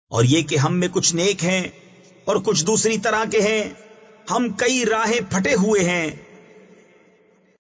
और ये कि हम में कुछ नेक हैं और कुछ दूसरी तरह के हैं, हम कई राहें फटे हुए हैं,